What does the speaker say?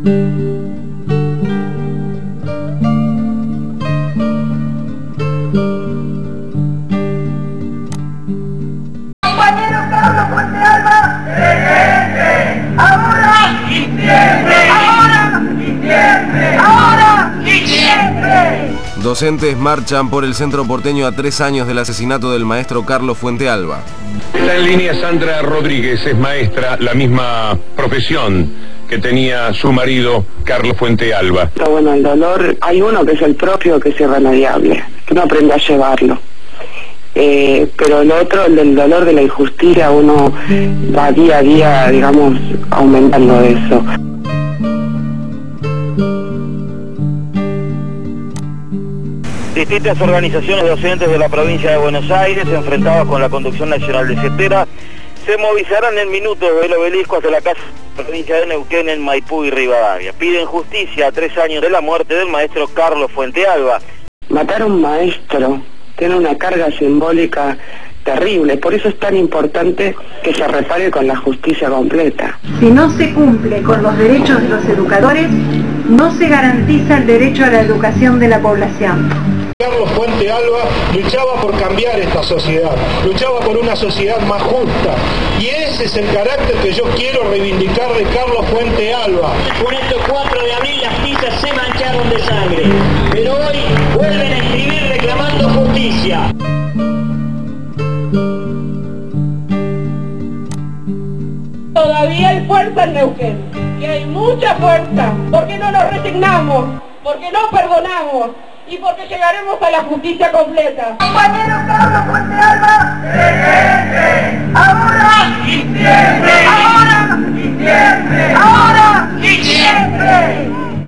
Compañero Carlos Fuente Alba, presente. Ahora y siempre. Ahora y siempre. Ahora y siempre. Docentes marchan por el centro porteño a 3 años del asesinato del maestro Carlos Fuente Alba. Está en línea Sandra Rodríguez, es maestra, la misma profesión que tenía su marido Carlos Fuente Alba. Bueno, el dolor, hay uno que es el propio, que es irremediable, que uno aprende a llevarlo. Pero el otro, el del dolor de la injusticia, uno va día a día, digamos, aumentando eso. Distintas organizaciones docentes de la provincia de Buenos Aires, enfrentadas con la Conducción Nacional de CETERA, se movilizarán en minutos del obelisco hasta la casa de la provincia de Neuquén en Maipú y Rivadavia. Piden justicia a 3 años de la muerte del maestro Carlos Fuente Alba. Matar a un maestro tiene una carga simbólica terrible, por eso es tan importante que se repare con la justicia completa. Si no se cumple con los derechos de los educadores, no se garantiza el derecho a la educación de la población. Carlos Fuente Alba luchaba por cambiar esta sociedad, luchaba por una sociedad más justa, y ese es el carácter que yo quiero reivindicar de Carlos Fuente Alba. Con estos 4 de abril las tizas se mancharon de sangre, pero hoy vuelven a escribir reclamando justicia. Todavía hay fuerza en Neuquén, y hay mucha fuerza, porque no nos resignamos, porque no perdonamos, y porque llegaremos a la justicia completa. Compañero Carlos Fuente Alba, presente. Ahora y siempre. Ahora y siempre. Ahora y siempre.